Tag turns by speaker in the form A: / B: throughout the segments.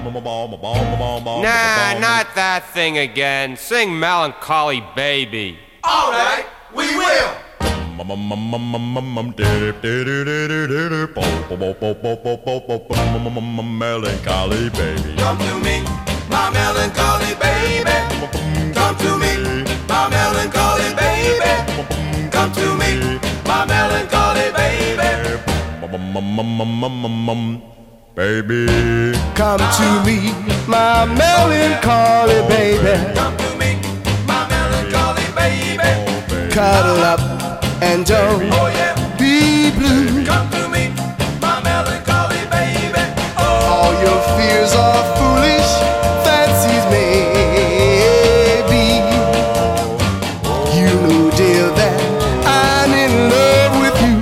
A: Nah, not that thing again. Sing Melancholy Baby.
B: All right, we will.
C: Melancholy baby.
B: Come to me, my melancholy baby. Come to me, my melancholy baby. Come to me, my melancholy baby.
C: Baby.
D: Come to me, my melancholy baby.
B: Come to me, my melancholy baby.
D: Cuddle up and don't
B: Oh yeah,
D: be blue.
B: come to me, my melancholy baby.
D: All your fears are foolish fancies, maybe. You know, dear, that I'm in love with you.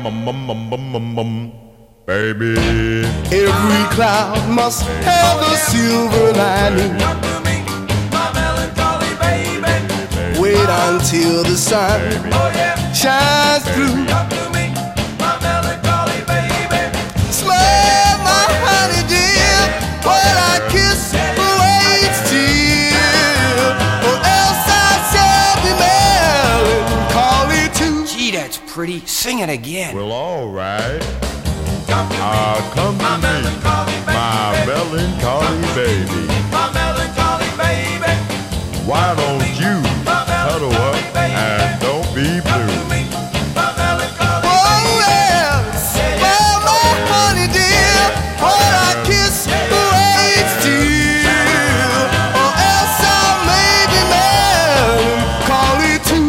C: Baby.
D: Every cloud must have a silver lining.
B: Come to me, my melancholy baby.
D: Wait until the sun
B: Oh yeah,
D: shines through.
B: come to me, my melancholy baby.
D: Smile, my honey dear, while I kiss waits till, or else I shall be melancholy too.
A: Gee, that's pretty. Sing it again.
C: Well, all right.
B: Come to me,
C: Come
B: my
C: to me,
B: melancholy baby.
C: my melancholy baby.
B: My melancholy baby.
C: Why don't you cuddle up and don't be blue?
B: My melancholy
D: Oh yes, smile, my honey dear, while I kiss waits till, or else I may be melancholy too.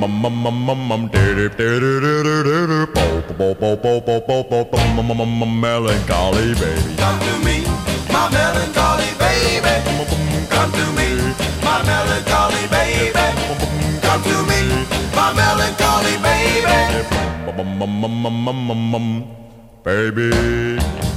C: Melancholy baby.
B: Come to me, my melancholy baby. Come to me, my melancholy baby. Come to me, my melancholy baby.
C: Baby.